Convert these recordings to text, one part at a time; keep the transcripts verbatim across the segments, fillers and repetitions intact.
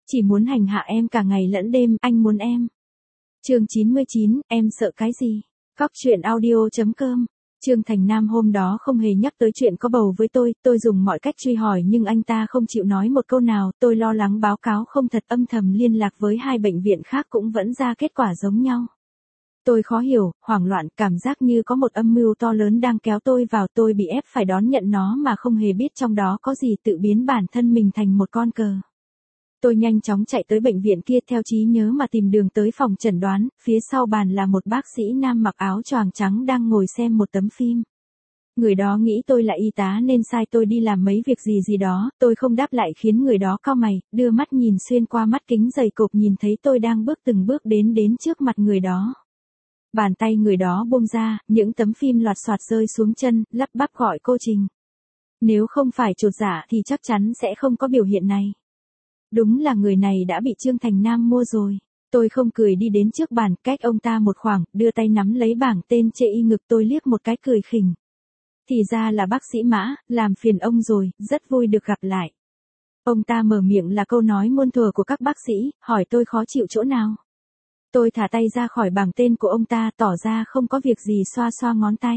Chỉ muốn hành hạ em cả ngày lẫn đêm, anh muốn em. Chương chín mươi chín, em sợ cái gì? Cóc truyện audio chấm com. Trương Thành Nam hôm đó không hề nhắc tới chuyện có bầu với tôi, tôi dùng mọi cách truy hỏi nhưng anh ta không chịu nói một câu nào, tôi lo lắng báo cáo không thật, âm thầm liên lạc với hai bệnh viện khác cũng vẫn ra kết quả giống nhau. Tôi khó hiểu, hoảng loạn, cảm giác như có một âm mưu to lớn đang kéo tôi vào, tôi bị ép phải đón nhận nó mà không hề biết trong đó có gì, tự biến bản thân mình thành một con cờ. Tôi nhanh chóng chạy tới bệnh viện kia theo trí nhớ mà tìm đường tới phòng chẩn đoán, phía sau bàn là một bác sĩ nam mặc áo choàng trắng đang ngồi xem một tấm phim. Người đó nghĩ tôi là y tá nên sai tôi đi làm mấy việc gì gì đó, tôi không đáp lại khiến người đó cau mày, đưa mắt nhìn xuyên qua mắt kính dày cộp nhìn thấy tôi đang bước từng bước đến đến trước mặt người đó. Bàn tay người đó buông ra, những tấm phim loạt soạt rơi xuống chân, lắp bắp gọi cô Trình. Nếu không phải chột dạ thì chắc chắn sẽ không có biểu hiện này. Đúng là người này đã bị Trương Thành Nam mua rồi. Tôi không cười đi đến trước bàn, cách ông ta một khoảng, đưa tay nắm lấy bảng tên chê y ngực, tôi liếc một cái cười khỉnh. Thì ra là bác sĩ Mã, làm phiền ông rồi, rất vui được gặp lại. Ông ta mở miệng là câu nói muôn thuở của các bác sĩ, hỏi tôi khó chịu chỗ nào. Tôi thả tay ra khỏi bảng tên của ông ta, tỏ ra không có việc gì, xoa xoa ngón tay.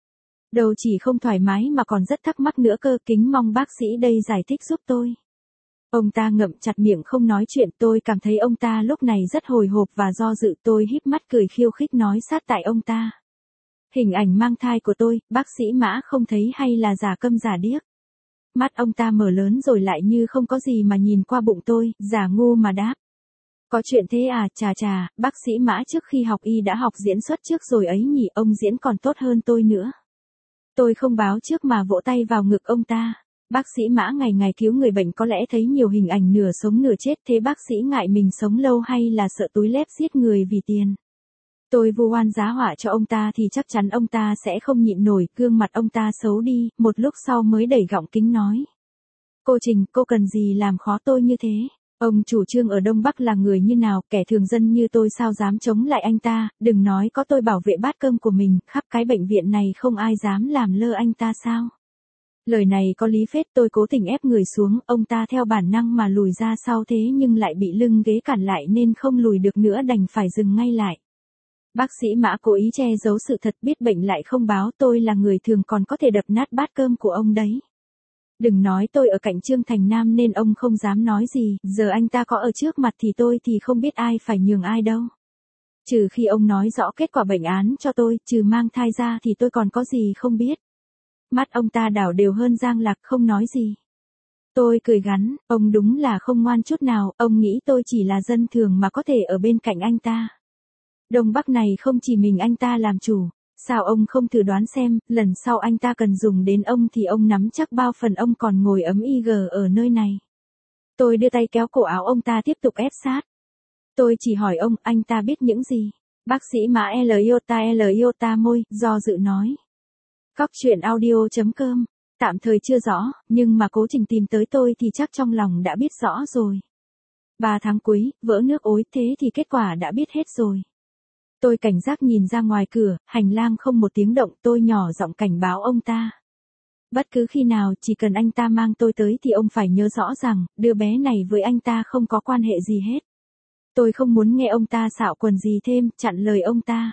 Đầu chỉ không thoải mái mà còn rất thắc mắc nữa cơ, kính mong bác sĩ đây giải thích giúp tôi. Ông ta ngậm chặt miệng không nói chuyện, tôi cảm thấy ông ta lúc này rất hồi hộp và do dự, tôi híp mắt cười khiêu khích nói sát tại ông ta. Hình ảnh mang thai của tôi, bác sĩ Mã không thấy hay là giả câm giả điếc? Mắt ông ta mở lớn rồi lại như không có gì mà nhìn qua bụng tôi, giả ngu mà đáp. Có chuyện thế à, chà chà, bác sĩ Mã trước khi học y đã học diễn xuất trước rồi ấy nhỉ, ông diễn còn tốt hơn tôi nữa. Tôi không báo trước mà vỗ tay vào ngực ông ta. Bác sĩ Mã ngày ngày cứu người bệnh có lẽ thấy nhiều hình ảnh nửa sống nửa chết, thế bác sĩ ngại mình sống lâu hay là sợ túi lép giết người vì tiền? Tôi vu oan giá họa cho ông ta thì chắc chắn ông ta sẽ không nhịn nổi, gương mặt ông ta xấu đi, một lúc sau mới đẩy gọng kính nói. Cô Trình, cô cần gì làm khó tôi như thế? Ông chủ Trương ở Đông Bắc là người như nào, kẻ thường dân như tôi sao dám chống lại anh ta, đừng nói có tôi bảo vệ bát cơm của mình, khắp cái bệnh viện này không ai dám làm lơ anh ta sao? Lời này có lý phết, tôi cố tình ép người xuống, ông ta theo bản năng mà lùi ra sau thế nhưng lại bị lưng ghế cản lại nên không lùi được nữa, đành phải dừng ngay lại. Bác sĩ Mã cố ý che giấu sự thật, biết bệnh lại không báo, tôi là người thường còn có thể đập nát bát cơm của ông đấy. Đừng nói tôi ở cạnh Trương Thành Nam nên ông không dám nói gì, giờ anh ta có ở trước mặt thì tôi thì không biết ai phải nhường ai đâu. Trừ khi ông nói rõ kết quả bệnh án cho tôi, trừ mang thai ra thì tôi còn có gì không biết. Mắt ông ta đảo đều hơn Giang Lạc, không nói gì. Tôi cười gắn, ông đúng là không ngoan chút nào, ông nghĩ tôi chỉ là dân thường mà có thể ở bên cạnh anh ta. Đông Bắc này không chỉ mình anh ta làm chủ, sao ông không thử đoán xem, lần sau anh ta cần dùng đến ông thì ông nắm chắc bao phần ông còn ngồi ấm y gờ ở nơi này. Tôi đưa tay kéo cổ áo ông ta tiếp tục ép sát. Tôi chỉ hỏi ông, anh ta biết những gì? Bác sĩ Mã L iota L iota môi, do dự nói. Cóc truyện audio chấm com, tạm thời chưa rõ, nhưng mà cố Trình tìm tới tôi thì chắc trong lòng đã biết rõ rồi. Ba tháng cuối, vỡ nước ối, thế thì kết quả đã biết hết rồi. Tôi cảnh giác nhìn ra ngoài cửa, hành lang không một tiếng động, tôi nhỏ giọng cảnh báo ông ta. Bất cứ khi nào chỉ cần anh ta mang tôi tới thì ông phải nhớ rõ rằng, đứa bé này với anh ta không có quan hệ gì hết. Tôi không muốn nghe ông ta xạo quần gì thêm, chặn lời ông ta.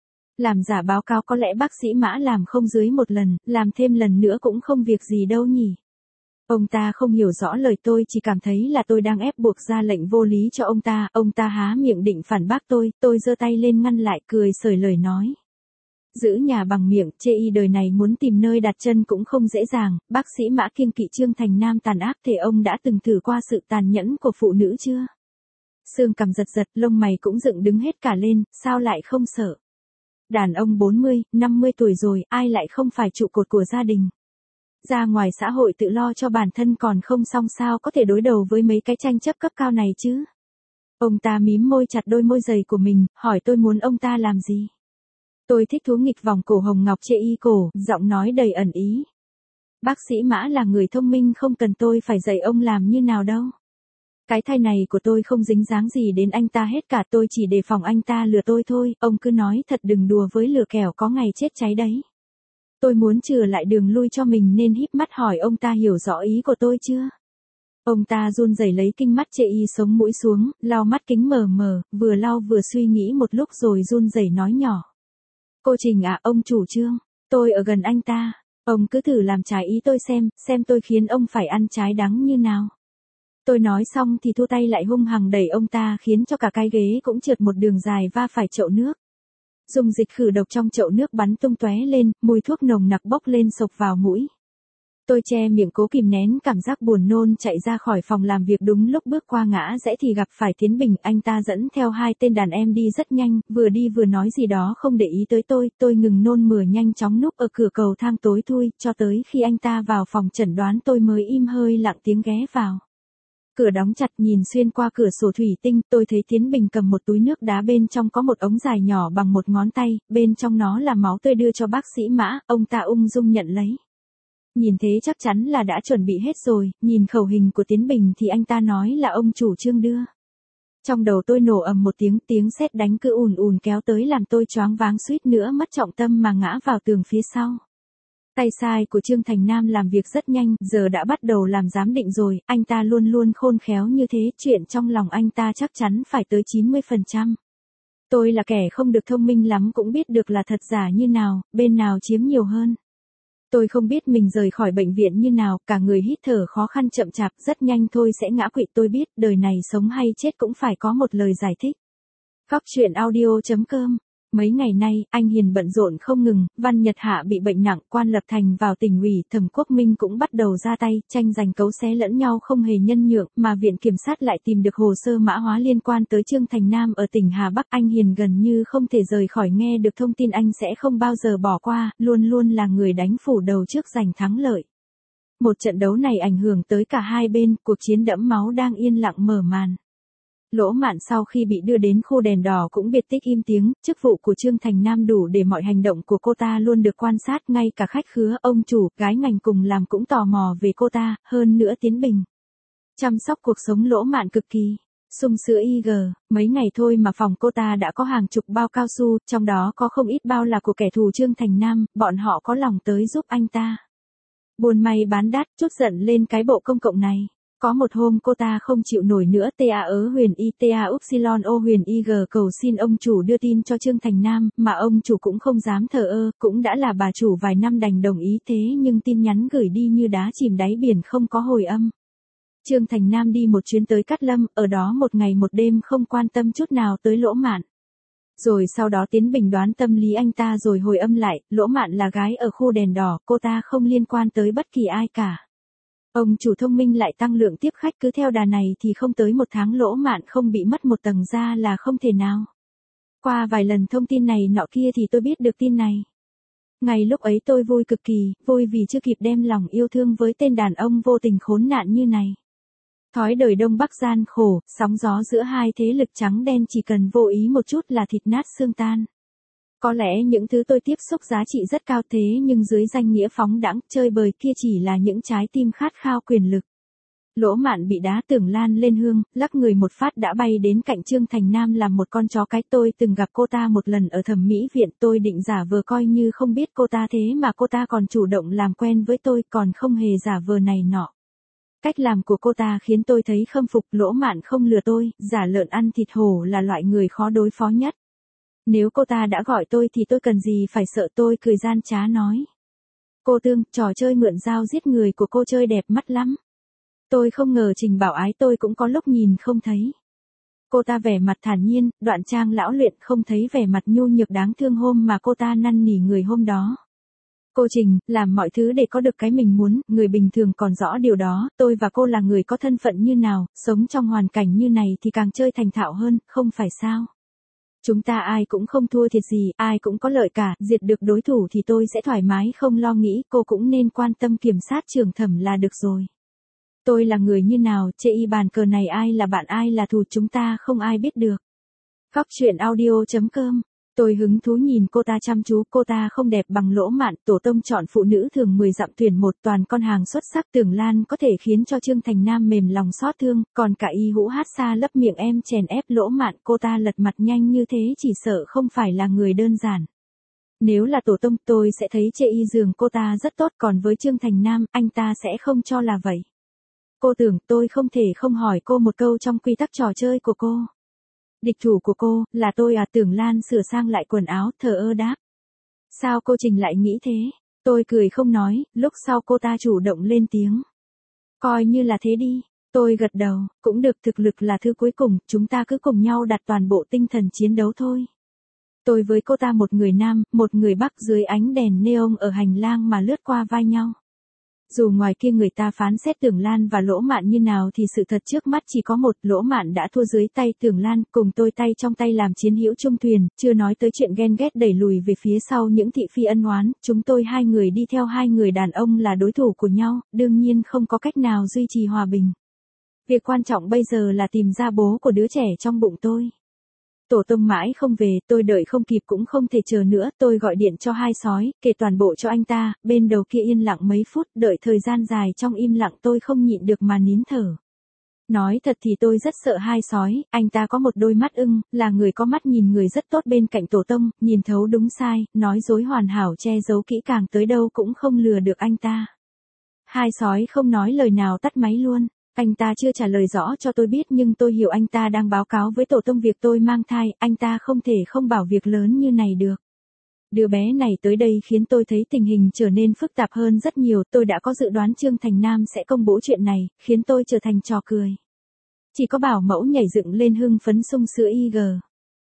Làm giả báo cáo có lẽ bác sĩ Mã làm không dưới một lần, làm thêm lần nữa cũng không việc gì đâu nhỉ. Ông ta không hiểu rõ lời tôi, chỉ cảm thấy là tôi đang ép buộc ra lệnh vô lý cho ông ta, ông ta há miệng định phản bác tôi, tôi giơ tay lên ngăn lại, cười sởi lời nói. Giữ nhà bằng miệng, chê y đời này muốn tìm nơi đặt chân cũng không dễ dàng, bác sĩ Mã kiêng kỵ Trương Thành Nam tàn ác, thể ông đã từng thử qua sự tàn nhẫn của phụ nữ chưa? Xương cằm giật giật, lông mày cũng dựng đứng hết cả lên, sao lại không sợ? Đàn ông bốn mươi, năm mươi tuổi rồi, ai lại không phải trụ cột của gia đình? Ra ngoài xã hội tự lo cho bản thân còn không xong sao có thể đối đầu với mấy cái tranh chấp cấp cao này chứ? Ông ta mím môi chặt đôi môi dày của mình, hỏi tôi muốn ông ta làm gì? Tôi thích thú nghịch vòng cổ hồng ngọc chê y cổ, giọng nói đầy ẩn ý. Bác sĩ Mã là người thông minh, không cần tôi phải dạy ông làm như nào đâu. Cái thai này của tôi không dính dáng gì đến anh ta hết cả, tôi chỉ đề phòng anh ta lừa tôi thôi, ông cứ nói thật đừng đùa với lừa kẻo có ngày chết cháy đấy. Tôi muốn chừa lại đường lui cho mình nên híp mắt hỏi ông ta hiểu rõ ý của tôi chưa? Ông ta run rẩy lấy kinh mắt chê y sống mũi xuống, lau mắt kính mờ mờ, vừa lau vừa suy nghĩ một lúc rồi run rẩy nói nhỏ. Cô Trình à, ông chủ Trương, tôi ở gần anh ta, ông cứ thử làm trái ý tôi xem, xem tôi khiến ông phải ăn trái đắng như nào. Tôi nói xong thì thu tay lại hung hăng đẩy ông ta khiến cho cả cái ghế cũng trượt một đường dài va phải chậu nước. Dung dịch khử độc trong chậu nước bắn tung tóe lên, mùi thuốc nồng nặc bốc lên sộc vào mũi. Tôi che miệng cố kìm nén cảm giác buồn nôn chạy ra khỏi phòng làm việc đúng lúc bước qua ngã rẽ thì gặp phải Tiến Bình, anh ta dẫn theo hai tên đàn em đi rất nhanh, vừa đi vừa nói gì đó không để ý tới tôi, tôi ngừng nôn mửa nhanh chóng núp ở cửa cầu thang tối thui, cho tới khi anh ta vào phòng chẩn đoán tôi mới im hơi lặng tiếng ghé vào. Cửa đóng chặt, nhìn xuyên qua cửa sổ thủy tinh, tôi thấy Tiến Bình cầm một túi nước đá, bên trong có một ống dài nhỏ bằng một ngón tay, bên trong nó là máu tươi đưa cho bác sĩ Mã, ông ta ung dung nhận lấy. Nhìn thế chắc chắn là đã chuẩn bị hết rồi, nhìn khẩu hình của Tiến Bình thì anh ta nói là ông chủ Trương đưa. Trong đầu tôi nổ ầm một tiếng, tiếng sét đánh cứ ùn ùn kéo tới làm tôi choáng váng suýt nữa mất trọng tâm mà ngã vào tường phía sau. Tay sai của Trương Thành Nam làm việc rất nhanh, giờ đã bắt đầu làm giám định rồi, anh ta luôn luôn khôn khéo như thế, chuyện trong lòng anh ta chắc chắn phải tới chín mươi phần trăm. Tôi là kẻ không được thông minh lắm cũng biết được là thật giả như nào, bên nào chiếm nhiều hơn. Tôi không biết mình rời khỏi bệnh viện như nào, cả người hít thở khó khăn chậm chạp, rất nhanh thôi sẽ ngã quỵ. Tôi biết, đời này sống hay chết cũng phải có một lời giải thích. Góc truyện audio chấm com. Mấy ngày nay, anh Hiền bận rộn không ngừng, Văn Nhật Hạ bị bệnh nặng, Quan Lập Thành vào tỉnh ủy, Thẩm Quốc Minh cũng bắt đầu ra tay, tranh giành cấu xé lẫn nhau không hề nhân nhượng, mà viện kiểm sát lại tìm được hồ sơ mã hóa liên quan tới Trương Thành Nam ở tỉnh Hà Bắc. Anh Hiền gần như không thể rời khỏi, nghe được thông tin anh sẽ không bao giờ bỏ qua, luôn luôn là người đánh phủ đầu trước giành thắng lợi. Một trận đấu này ảnh hưởng tới cả hai bên, cuộc chiến đẫm máu đang yên lặng mở màn. Lỗ Mạn sau khi bị đưa đến khu đèn đỏ cũng biệt tích im tiếng, chức vụ của Trương Thành Nam đủ để mọi hành động của cô ta luôn được quan sát, ngay cả khách khứa, ông chủ, gái ngành cùng làm cũng tò mò về cô ta, hơn nữa Tiến Bình chăm sóc cuộc sống Lỗ Mạn cực kỳ sung sữa i giê, mấy ngày thôi mà phòng cô ta đã có hàng chục bao cao su, trong đó có không ít bao là của kẻ thù Trương Thành Nam, bọn họ có lòng tới giúp anh ta buôn may bán đắt, chút giận lên cái bộ công cộng này. Có một hôm cô ta không chịu nổi nữa, ta ớ huyền y ta upsilon o huyền ig cầu xin ông chủ đưa tin cho Trương Thành Nam, mà ông chủ cũng không dám thờ ơ, cũng đã là bà chủ vài năm đành đồng ý, thế nhưng tin nhắn gửi đi như đá chìm đáy biển không có hồi âm. Trương Thành Nam đi một chuyến tới Cát Lâm, ở đó một ngày một đêm không quan tâm chút nào tới Lỗ Mạn. Rồi sau đó Tiến Bình đoán tâm lý anh ta rồi hồi âm lại, Lỗ Mạn là gái ở khu đèn đỏ, cô ta không liên quan tới bất kỳ ai cả. Ông chủ thông minh lại tăng lượng tiếp khách, cứ theo đà này thì không tới một tháng Lỗ Mạn không bị mất một tầng da là không thể nào. Qua vài lần thông tin này nọ kia thì tôi biết được tin này. Ngày lúc ấy tôi vui cực kỳ, vui vì chưa kịp đem lòng yêu thương với tên đàn ông vô tình khốn nạn như này. Thói đời Đông Bắc gian khổ, sóng gió giữa hai thế lực trắng đen chỉ cần vô ý một chút là thịt nát xương tan. Có lẽ những thứ tôi tiếp xúc giá trị rất cao, thế nhưng dưới danh nghĩa phóng đãng, chơi bời kia chỉ là những trái tim khát khao quyền lực. Lỗ Mạn bị đá tưởng lan lên hương, lắc người một phát đã bay đến cạnh Trương Thành Nam làm một con chó cái. Tôi từng gặp cô ta một lần ở thẩm mỹ viện, tôi định giả vờ coi như không biết cô ta, thế mà cô ta còn chủ động làm quen với tôi, còn không hề giả vờ này nọ. Cách làm của cô ta khiến tôi thấy khâm phục. Lỗ Mạn không lừa tôi, giả lợn ăn thịt hổ là loại người khó đối phó nhất. Nếu cô ta đã gọi tôi thì tôi cần gì phải sợ, tôi cười gian trá nói. Cô Tương, trò chơi mượn dao giết người của cô chơi đẹp mắt lắm. Tôi không ngờ Trình Bảo Ái tôi cũng có lúc nhìn không thấy. Cô ta vẻ mặt thản nhiên, đoạn trang lão luyện, không thấy vẻ mặt nhu nhược đáng thương hôm mà cô ta năn nỉ người hôm đó. Cô Trình, làm mọi thứ để có được cái mình muốn, người bình thường còn rõ điều đó, tôi và cô là người có thân phận như nào, sống trong hoàn cảnh như này thì càng chơi thành thạo hơn, không phải sao? Chúng ta ai cũng không thua thiệt gì, ai cũng có lợi cả, diệt được đối thủ thì tôi sẽ thoải mái không lo nghĩ, cô cũng nên quan tâm kiểm sát trưởng thẩm là được rồi. Tôi là người như nào, chê y bàn cờ này ai là bạn ai là thù chúng ta không ai biết được. Góc truyện audio chấm com. Tôi hứng thú nhìn cô ta chăm chú, cô ta không đẹp bằng Lỗ Mạn, tổ tông chọn phụ nữ thường mười dặm tuyển một, toàn con hàng xuất sắc. Tưởng Lan có thể khiến cho Trương Thành Nam mềm lòng xót thương, còn cả y hũ hát xa lấp miệng em chèn ép Lỗ Mạn, cô ta lật mặt nhanh như thế chỉ sợ không phải là người đơn giản. Nếu là tổ tông tôi sẽ thấy chê y giường cô ta rất tốt, còn với Trương Thành Nam, anh ta sẽ không cho là vậy. Cô tưởng tôi không thể không hỏi cô một câu trong quy tắc trò chơi của cô. Địch thủ của cô, là tôi à? Tưởng Lan sửa sang lại quần áo, thờ ơ đáp. Sao cô Trình lại nghĩ thế? Tôi cười không nói, lúc sau cô ta chủ động lên tiếng. Coi như là thế đi. Tôi gật đầu, cũng được, thực lực là thứ cuối cùng, chúng ta cứ cùng nhau đặt toàn bộ tinh thần chiến đấu thôi. Tôi với cô ta một người nam, một người bắc dưới ánh đèn neon ở hành lang mà lướt qua vai nhau. Dù ngoài kia người ta phán xét Tưởng Lan và Lỗ Mạn như nào thì sự thật trước mắt chỉ có một, Lỗ Mạn đã thua dưới tay Tưởng Lan, cùng tôi tay trong tay làm chiến hữu chung thuyền, chưa nói tới chuyện ghen ghét đẩy lùi về phía sau những thị phi ân oán, chúng tôi hai người đi theo hai người đàn ông là đối thủ của nhau, đương nhiên không có cách nào duy trì hòa bình. Việc quan trọng bây giờ là tìm ra bố của đứa trẻ trong bụng tôi. Tổ tông mãi không về, tôi đợi không kịp cũng không thể chờ nữa, tôi gọi điện cho hai sói, kể toàn bộ cho anh ta, bên đầu kia yên lặng mấy phút, đợi thời gian dài trong im lặng tôi không nhịn được mà nín thở. Nói thật thì tôi rất sợ hai sói, anh ta có một đôi mắt ưng, là người có mắt nhìn người rất tốt bên cạnh tổ tông, nhìn thấu đúng sai, nói dối hoàn hảo che giấu kỹ càng tới đâu cũng không lừa được anh ta. Hai sói không nói lời nào tắt máy luôn. Anh ta chưa trả lời rõ cho tôi biết nhưng tôi hiểu anh ta đang báo cáo với tổ tông việc tôi mang thai, anh ta không thể không bảo việc lớn như này được. Đứa bé này tới đây khiến tôi thấy tình hình trở nên phức tạp hơn rất nhiều, tôi đã có dự đoán Trương Thành Nam sẽ công bố chuyện này, khiến tôi trở thành trò cười. Chỉ có bảo mẫu nhảy dựng lên hưng phấn sung sữa i giê.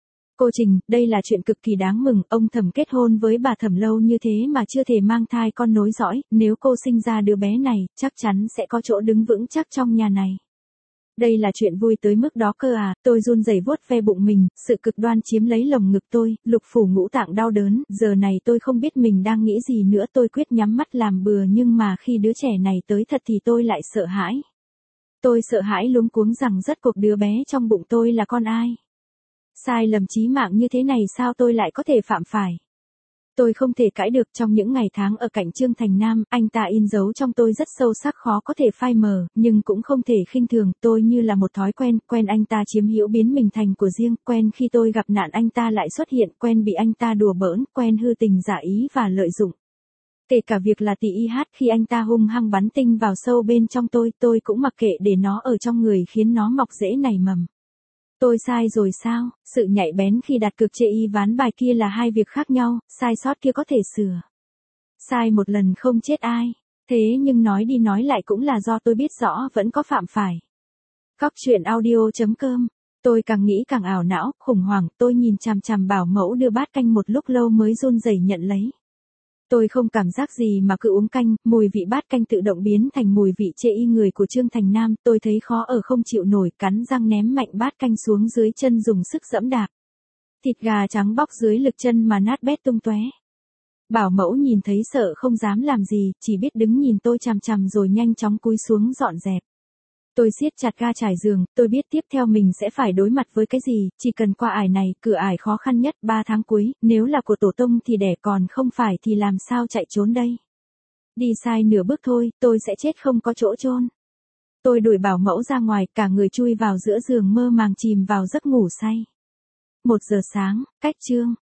Cô Trình, đây là chuyện cực kỳ đáng mừng, ông Thẩm kết hôn với bà Thẩm lâu như thế mà chưa thể mang thai con nối dõi, nếu cô sinh ra đứa bé này, chắc chắn sẽ có chỗ đứng vững chắc trong nhà này. Đây là chuyện vui tới mức đó cơ à, tôi run rẩy vuốt ve bụng mình, sự cực đoan chiếm lấy lồng ngực tôi, lục phủ ngũ tạng đau đớn, giờ này tôi không biết mình đang nghĩ gì nữa, tôi quyết nhắm mắt làm bừa nhưng mà khi đứa trẻ này tới thật thì tôi lại sợ hãi. Tôi sợ hãi luống cuống rằng rốt cuộc đứa bé trong bụng tôi là con ai. Sai lầm chí mạng như thế này sao tôi lại có thể phạm phải? Tôi không thể cãi được, trong những ngày tháng ở cạnh Trương Thành Nam, anh ta in dấu trong tôi rất sâu sắc khó có thể phai mờ, nhưng cũng không thể khinh thường, tôi như là một thói quen, quen anh ta chiếm hữu biến mình thành của riêng, quen khi tôi gặp nạn anh ta lại xuất hiện, quen bị anh ta đùa bỡn, quen hư tình giả ý và lợi dụng. Kể cả việc là tỷ y hát khi anh ta hung hăng bắn tinh vào sâu bên trong tôi, tôi cũng mặc kệ để nó ở trong người khiến nó mọc rễ nảy mầm. Tôi sai rồi sao? Sự nhạy bén khi đặt cược chê y ván bài kia là hai việc khác nhau, sai sót kia có thể sửa. Sai một lần không chết ai. Thế nhưng nói đi nói lại cũng là do tôi biết rõ vẫn có phạm phải. Góc truyện audio chấm com. Tôi càng nghĩ càng ảo não, khủng hoảng, tôi nhìn chằm chằm bảo mẫu đưa bát canh một lúc lâu mới run rẩy nhận lấy. Tôi không cảm giác gì mà cứ uống canh, mùi vị bát canh tự động biến thành mùi vị chê y người của Trương Thành Nam, tôi thấy khó ở không chịu nổi, cắn răng ném mạnh bát canh xuống dưới chân dùng sức giẫm đạp. Thịt gà trắng bóc dưới lực chân mà nát bét tung tóe. Bảo mẫu nhìn thấy sợ không dám làm gì, chỉ biết đứng nhìn tôi chằm chằm rồi nhanh chóng cúi xuống dọn dẹp. Tôi siết chặt ga trải giường, tôi biết tiếp theo mình sẽ phải đối mặt với cái gì, chỉ cần qua ải này, cửa ải khó khăn nhất, ba tháng cuối, nếu là của tổ tông thì đẻ còn không phải thì làm sao chạy trốn đây. Đi sai nửa bước thôi, tôi sẽ chết không có chỗ chôn. Tôi đuổi bảo mẫu ra ngoài, cả người chui vào giữa giường mơ màng chìm vào giấc ngủ say. Một giờ sáng, cách Trương